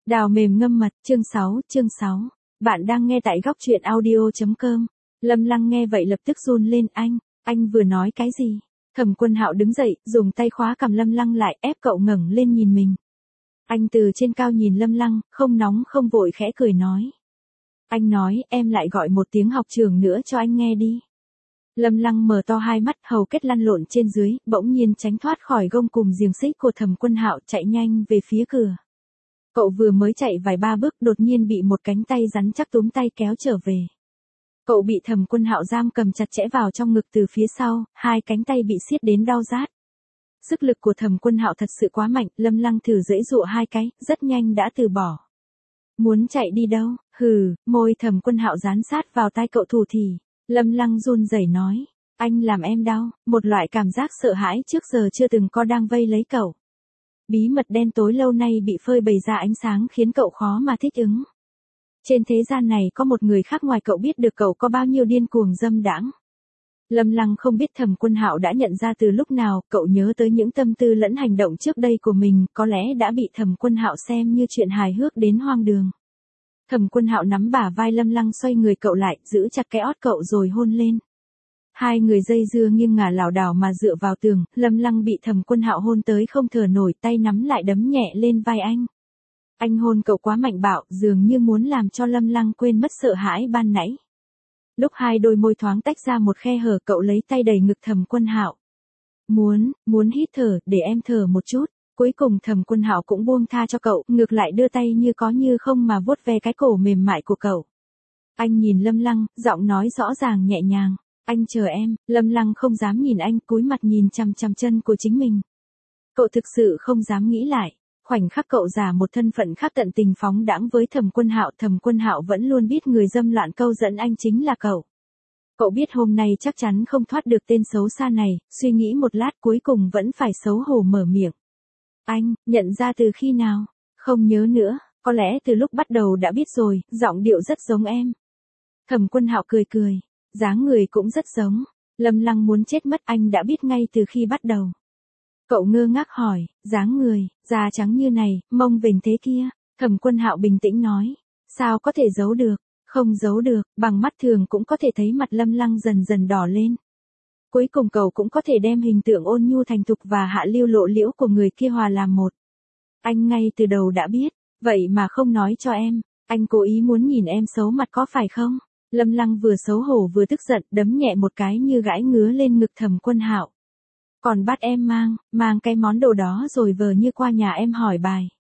Đào mềm ngâm mật, chương 6. Bạn đang nghe tại góc truyện audio.com. Lâm Lăng nghe vậy lập tức run lên, anh vừa nói cái gì? Thẩm Quân Hạo đứng dậy, dùng tay khóa cằm Lâm Lăng lại, ép cậu ngẩng lên nhìn mình. Anh từ trên cao nhìn Lâm Lăng, không nóng không vội khẽ cười nói. Anh nói, em lại gọi một tiếng học trưởng nữa cho anh nghe đi. Lâm Lăng mở to hai mắt, hầu kết lăn lộn trên dưới, bỗng nhiên tránh thoát khỏi gông cùm xiềng xích của Thẩm Quân Hạo, chạy nhanh về phía cửa. Cậu vừa mới chạy vài ba bước đột nhiên bị một cánh tay rắn chắc túm tay kéo trở về. Cậu bị Thẩm Quân Hạo giam cầm chặt chẽ vào trong ngực từ phía sau, hai cánh tay bị siết đến đau rát. Sức lực của Thẩm Quân Hạo thật sự quá mạnh, Lâm Lăng thử giãy giụa hai cái, rất nhanh đã từ bỏ. Muốn chạy đi đâu? Hừ, môi Thẩm Quân Hạo dán sát vào tai cậu thủ thỉ. Lâm Lăng run rẩy nói, anh làm em đau, một loại cảm giác sợ hãi trước giờ chưa từng có đang vây lấy cậu. Bí mật đen tối lâu nay bị phơi bày ra ánh sáng khiến cậu khó mà thích ứng. Trên thế gian này có một người khác ngoài cậu biết được cậu có bao nhiêu điên cuồng dâm đãng. Lâm Lăng không biết Thẩm Quân Hạo đã nhận ra từ lúc nào, cậu nhớ tới những tâm tư lẫn hành động trước đây của mình, có lẽ đã bị Thẩm Quân Hạo xem như chuyện hài hước đến hoang đường. Thẩm Quân Hạo nắm bả vai Lâm Lăng xoay người cậu lại, giữ chặt cái ót cậu rồi hôn lên. Hai người dây dưa nghiêng ngả lảo đảo mà dựa vào tường, Lâm Lăng bị Thẩm Quân Hạo hôn tới không thở nổi, tay nắm lại đấm nhẹ lên vai anh. Anh hôn cậu quá mạnh bạo, dường như muốn làm cho Lâm Lăng quên mất sợ hãi ban nãy. Lúc hai đôi môi thoáng tách ra một khe hở, cậu lấy tay đẩy ngực Thẩm Quân Hạo. Muốn hít thở, để em thở một chút. Cuối cùng Thẩm Quân Hạo cũng buông tha cho cậu, ngược lại đưa tay như có như không mà vuốt ve cái cổ mềm mại của cậu. Anh nhìn Lâm Lăng, giọng nói rõ ràng nhẹ nhàng. Anh chờ em. Lâm Lăng không dám nhìn anh, cúi mặt nhìn chằm chằm chân của chính mình. Cậu thực sự không dám nghĩ lại. Khoảnh khắc cậu giả một thân phận khác tận tình phóng đãng với Thẩm Quân Hạo vẫn luôn biết người dâm loạn câu dẫn anh chính là cậu. Cậu biết hôm nay chắc chắn không thoát được tên xấu xa này, suy nghĩ một lát cuối cùng vẫn phải xấu hổ mở miệng. Anh, nhận ra từ khi nào? Không nhớ nữa, có lẽ từ lúc bắt đầu đã biết rồi, giọng điệu rất giống em. Thẩm Quân Hạo cười cười, dáng người cũng rất giống. Lâm Lăng muốn chết mất, anh đã biết ngay từ khi bắt đầu. Cậu ngơ ngác hỏi, dáng người, da trắng như này, mông vểnh thế kia. Thẩm Quân Hạo bình tĩnh nói, sao có thể giấu được? Không giấu được, bằng mắt thường cũng có thể thấy mặt Lâm Lăng dần dần đỏ lên. Cuối cùng cậu cũng có thể đem hình tượng ôn nhu thành thục và hạ lưu lộ liễu của người kia hòa làm một. Anh ngay từ đầu đã biết, vậy mà không nói cho em, anh cố ý muốn nhìn em xấu mặt có phải không? Lâm Lăng vừa xấu hổ vừa tức giận, đấm nhẹ một cái như gãi ngứa lên ngực Thẩm Quân Hạo. Còn bắt em mang cái món đồ đó rồi vờ như qua nhà em hỏi bài.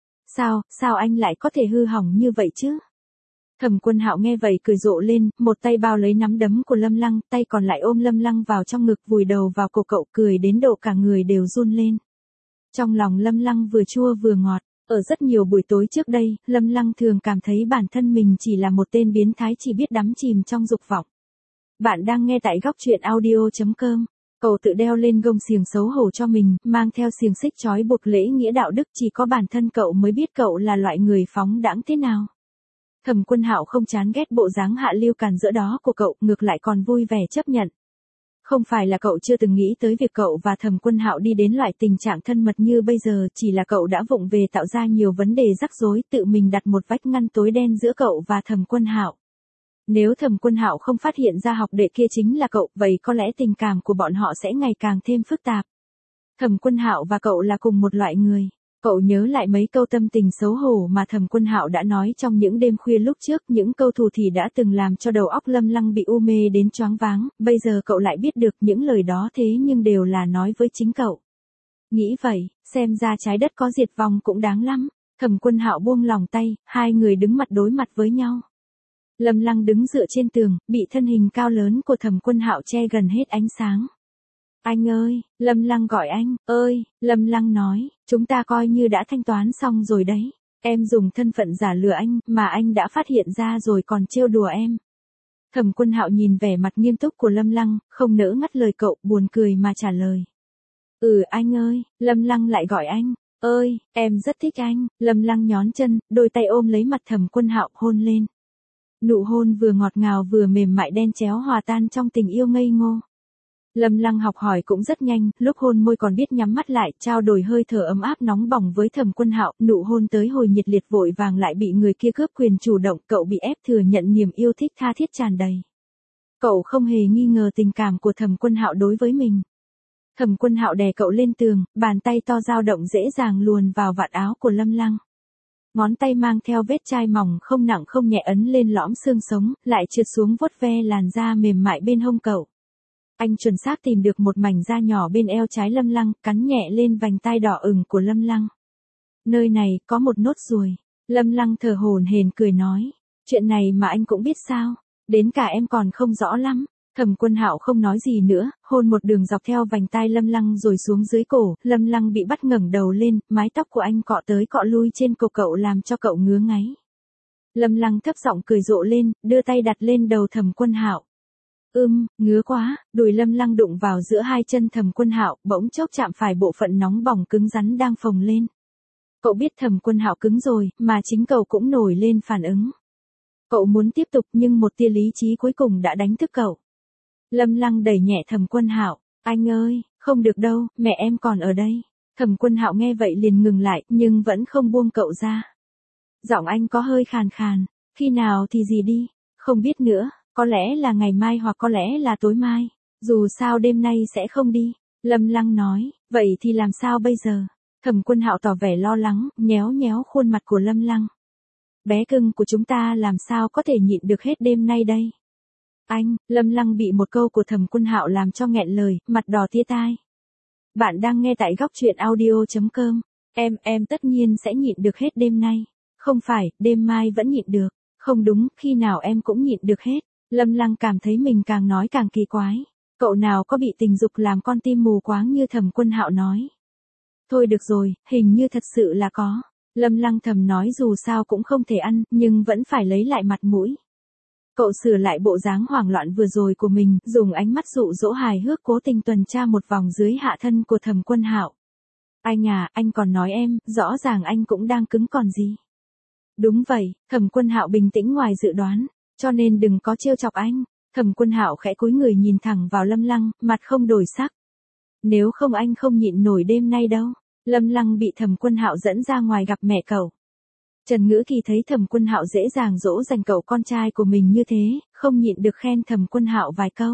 Sao anh lại có thể hư hỏng như vậy chứ? Thẩm Quân Hạo nghe vậy cười rộ lên, một tay bao lấy nắm đấm của Lâm Lăng, tay còn lại ôm Lâm Lăng vào trong ngực, vùi đầu vào cổ cậu, cười đến độ cả người đều run lên. Trong lòng Lâm Lăng vừa chua vừa ngọt, ở rất nhiều buổi tối trước đây, Lâm Lăng thường cảm thấy bản thân mình chỉ là một tên biến thái chỉ biết đắm chìm trong dục vọng. Bạn đang nghe tại góc truyện audio.com. Cậu tự đeo lên gông xiềng xấu hổ cho mình, mang theo xiềng xích trói buộc lễ nghĩa đạo đức, chỉ có bản thân cậu mới biết cậu là loại người phóng đãng thế nào. Thẩm Quân Hạo không chán ghét bộ dáng hạ lưu càn rỡ đó của cậu, ngược lại còn vui vẻ chấp nhận. Không phải là cậu chưa từng nghĩ tới việc cậu và Thẩm Quân Hạo đi đến loại tình trạng thân mật như bây giờ, chỉ là cậu đã vụng về tạo ra nhiều vấn đề rắc rối, tự mình đặt một vách ngăn tối đen giữa cậu và Thẩm Quân Hạo. Nếu Thẩm Quân Hạo không phát hiện ra học đệ kia chính là cậu, vậy có lẽ tình cảm của bọn họ sẽ ngày càng thêm phức tạp. Thẩm Quân Hạo và cậu là cùng một loại người. Cậu nhớ lại mấy câu tâm tình xấu hổ mà Thẩm Quân Hạo đã nói trong những đêm khuya lúc trước, những câu thủ thỉ đã từng làm cho đầu óc Lâm Lăng bị u mê đến choáng váng, bây giờ cậu lại biết được những lời đó thế nhưng đều là nói với chính cậu. Nghĩ vậy, xem ra trái đất có diệt vong cũng đáng lắm. Thẩm Quân Hạo buông lòng tay, hai người đứng mặt đối mặt với nhau. Lâm Lăng đứng dựa trên tường, bị thân hình cao lớn của Thẩm Quân Hạo che gần hết ánh sáng. Anh ơi, Lâm Lăng gọi anh, Lâm Lăng nói, chúng ta coi như đã thanh toán xong rồi đấy. Em dùng thân phận giả lừa anh, mà anh đã phát hiện ra rồi còn trêu đùa em. Thẩm Quân Hạo nhìn vẻ mặt nghiêm túc của Lâm Lăng, không nỡ ngắt lời cậu, buồn cười mà trả lời. Anh ơi, Lâm Lăng lại gọi anh, em rất thích anh. Lâm Lăng nhón chân, đôi tay ôm lấy mặt Thẩm Quân Hạo, hôn lên. Nụ hôn vừa ngọt ngào vừa mềm mại đen chéo hòa tan trong tình yêu ngây ngô. Lâm Lăng học hỏi cũng rất nhanh, lúc hôn môi còn biết nhắm mắt lại, trao đổi hơi thở ấm áp nóng bỏng với Thẩm Quân Hạo, nụ hôn tới hồi nhiệt liệt vội vàng lại bị người kia cướp quyền chủ động, cậu bị ép thừa nhận niềm yêu thích tha thiết tràn đầy. Cậu không hề nghi ngờ tình cảm của Thẩm Quân Hạo đối với mình. Thẩm Quân Hạo đè cậu lên tường, bàn tay to dao động dễ dàng luồn vào vạt áo của Lâm Lăng. Ngón tay mang theo vết chai mỏng không nặng không nhẹ ấn lên lõm xương sống, lại trượt xuống vuốt ve làn da mềm mại bên hông cậu. Anh chuẩn xác tìm được một mảnh da nhỏ bên eo trái Lâm Lăng, cắn nhẹ lên vành tai đỏ ửng của Lâm Lăng. Nơi này có một nốt ruồi. Lâm Lăng thở hổn hển cười nói. Chuyện này mà anh cũng biết sao? Đến cả em còn không rõ lắm. Thẩm Quân Hạo không nói gì nữa, hôn một đường dọc theo vành tai Lâm Lăng rồi xuống dưới cổ. Lâm Lăng bị bắt ngẩng đầu lên, mái tóc của anh cọ tới cọ lui trên cổ cậu làm cho cậu ngứa ngáy. Lâm Lăng thấp giọng cười rộ lên, đưa tay đặt lên đầu Thẩm Quân Hạo. Ngứa quá, đùi Lâm Lăng đụng vào giữa hai chân Thẩm Quân Hạo, bỗng chốc chạm phải bộ phận nóng bỏng cứng rắn đang phồng lên. Cậu biết Thẩm Quân Hạo cứng rồi, mà chính cậu cũng nổi lên phản ứng. Cậu muốn tiếp tục nhưng một tia lý trí cuối cùng đã đánh thức cậu. Lâm Lăng đẩy nhẹ Thẩm Quân Hạo, anh ơi, không được đâu, mẹ em còn ở đây. Thẩm Quân Hạo nghe vậy liền ngừng lại, nhưng vẫn không buông cậu ra. Giọng anh có hơi khàn khàn, khi nào thì gì đi, không biết nữa. Có lẽ là ngày mai hoặc có lẽ là tối mai. Dù sao đêm nay sẽ không đi. Lâm Lăng nói, vậy thì làm sao bây giờ? Thẩm Quân Hạo tỏ vẻ lo lắng, nhéo nhéo khuôn mặt của Lâm Lăng. Bé cưng của chúng ta làm sao có thể nhịn được hết đêm nay đây? Anh, Lâm Lăng bị một câu của Thẩm Quân Hạo làm cho nghẹn lời, mặt đỏ tía tai. Bạn đang nghe tại góc truyện audio.com. Em tất nhiên sẽ nhịn được hết đêm nay. Không phải, đêm mai vẫn nhịn được. Không đúng, khi nào em cũng nhịn được hết. Lâm Lăng cảm thấy mình càng nói càng kỳ quái. Cậu nào có bị tình dục làm con tim mù quáng như Thẩm Quân Hạo nói. Thôi được rồi, hình như thật sự là có. Lâm Lăng thầm nói dù sao cũng không thể ăn, nhưng vẫn phải lấy lại mặt mũi. Cậu sửa lại bộ dáng hoảng loạn vừa rồi của mình, dùng ánh mắt dụ dỗ hài hước cố tình tuần tra một vòng dưới hạ thân của Thẩm Quân Hạo. Anh à, anh còn nói em, rõ ràng anh cũng đang cứng còn gì. Đúng vậy, Thẩm Quân Hạo bình tĩnh ngoài dự đoán. Cho nên đừng có trêu chọc anh. Thẩm Quân Hạo khẽ cúi người nhìn thẳng vào Lâm Lăng, mặt không đổi sắc. Nếu không anh không nhịn nổi đêm nay đâu. Lâm Lăng bị Thẩm Quân Hạo dẫn ra ngoài gặp mẹ cậu. Trần Ngữ Kỳ thấy Thẩm Quân Hạo dễ dàng dỗ dành cậu con trai của mình như thế, không nhịn được khen Thẩm Quân Hạo vài câu.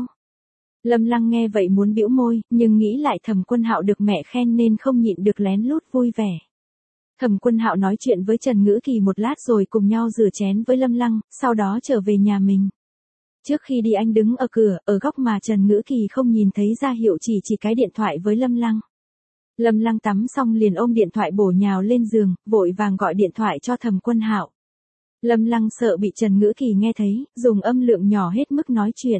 Lâm Lăng nghe vậy muốn bĩu môi, nhưng nghĩ lại Thẩm Quân Hạo được mẹ khen nên không nhịn được lén lút vui vẻ. Thẩm Quân Hạo nói chuyện với Trần Ngữ Kỳ một lát rồi cùng nhau rửa chén với Lâm Lăng, sau đó trở về nhà mình. Trước khi đi anh đứng ở cửa, ở góc mà Trần Ngữ Kỳ không nhìn thấy ra hiệu chỉ cái điện thoại với Lâm Lăng. Lâm Lăng tắm xong liền ôm điện thoại bổ nhào lên giường, vội vàng gọi điện thoại cho Thẩm Quân Hạo. Lâm Lăng sợ bị Trần Ngữ Kỳ nghe thấy, dùng âm lượng nhỏ hết mức nói chuyện.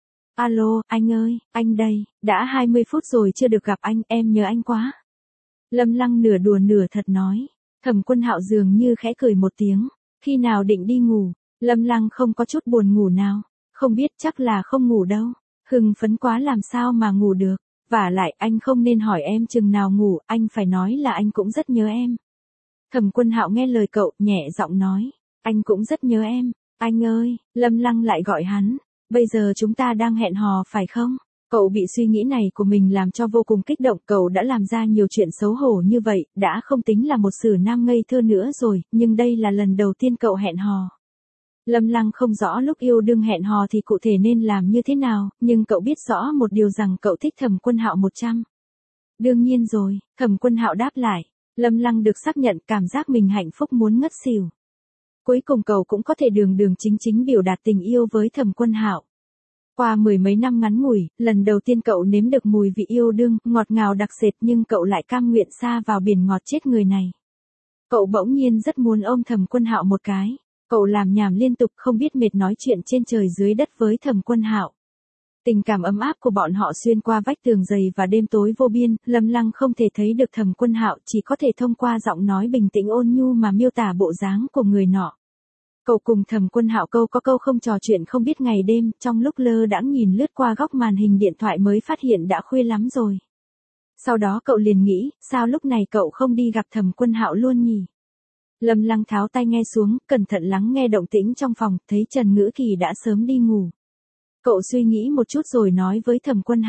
Alo, anh ơi, anh đây, đã 20 phút rồi chưa được gặp anh, em nhớ anh quá. Lâm Lăng nửa đùa nửa thật nói. Thẩm Quân Hạo dường như khẽ cười một tiếng. Khi nào định đi ngủ? Lâm Lăng không có chút buồn ngủ nào. Không biết, chắc là không ngủ đâu. Hưng phấn quá làm sao mà ngủ được. Vả lại anh không nên hỏi em chừng nào ngủ, anh phải nói là anh cũng rất nhớ em. Thẩm Quân Hạo nghe lời cậu, nhẹ giọng nói. Anh cũng rất nhớ em. Anh ơi, Lâm Lăng lại gọi hắn. Bây giờ chúng ta đang hẹn hò phải không? Cậu bị suy nghĩ này của mình làm cho vô cùng kích động, cậu đã làm ra nhiều chuyện xấu hổ như vậy, đã không tính là một sử nam ngây thơ nữa rồi, nhưng đây là lần đầu tiên cậu hẹn hò. Lâm Lăng không rõ lúc yêu đương hẹn hò thì cụ thể nên làm như thế nào, nhưng cậu biết rõ một điều rằng cậu thích Thẩm Quân Hạo 100. Đương nhiên rồi, Thẩm Quân Hạo đáp lại. Lâm Lăng được xác nhận cảm giác mình hạnh phúc muốn ngất xỉu. Cuối cùng cậu cũng có thể đường đường chính chính biểu đạt tình yêu với Thẩm Quân Hạo. Qua mười mấy năm ngắn ngủi, lần đầu tiên cậu nếm được mùi vị yêu đương, ngọt ngào đặc sệt nhưng cậu lại cam nguyện sa vào biển ngọt chết người này. Cậu bỗng nhiên rất muốn ôm Thẩm Quân Hạo một cái. Cậu làm nhảm liên tục không biết mệt nói chuyện trên trời dưới đất với Thẩm Quân Hạo. Tình cảm ấm áp của bọn họ xuyên qua vách tường dày và đêm tối vô biên, Lâm Lăng không thể thấy được Thẩm Quân Hạo, chỉ có thể thông qua giọng nói bình tĩnh ôn nhu mà miêu tả bộ dáng của người nọ. Cậu cùng Thẩm Quân Hạo câu có câu không trò chuyện không biết ngày đêm, trong lúc lơ đãng nhìn lướt qua góc màn hình điện thoại mới phát hiện đã khuya lắm rồi. Sau đó cậu liền nghĩ, sao lúc này cậu không đi gặp Thẩm Quân Hạo luôn nhỉ? Lâm Lăng tháo tai nghe xuống, cẩn thận lắng nghe động tĩnh trong phòng, thấy Trần Ngữ Kỳ đã sớm đi ngủ. Cậu suy nghĩ một chút rồi nói với Thẩm Quân Hạo,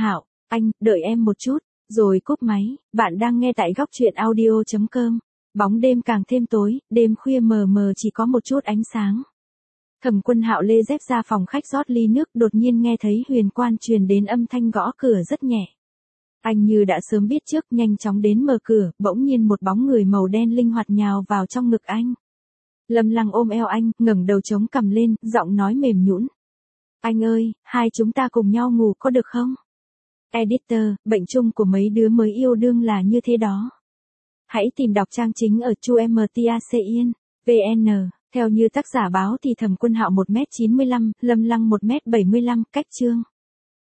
Anh, đợi em một chút, rồi cúp máy. Bạn đang nghe tại góc chuyện audio.com. Bóng đêm càng thêm tối, đêm khuya mờ mờ chỉ có một chút ánh sáng. Thẩm Quân Hạo lê dép ra phòng khách rót ly nước, đột nhiên nghe thấy Huyền Quan truyền đến âm thanh gõ cửa rất nhẹ. Anh như đã sớm biết trước, nhanh chóng đến mở cửa, bỗng nhiên một bóng người màu đen linh hoạt nhào vào trong ngực anh. Lâm Lăng ôm eo anh, ngẩng đầu chống cằm lên, giọng nói mềm nhũn. Anh ơi, hai chúng ta cùng nhau ngủ có được không? Editor, bệnh chung của mấy đứa mới yêu đương là như thế đó. Hãy tìm đọc trang chính ở chuemtacin, vn. Theo như tác giả báo thì Thẩm Quân Hạo 1m95, Lâm Lăng 1m75, cách chương.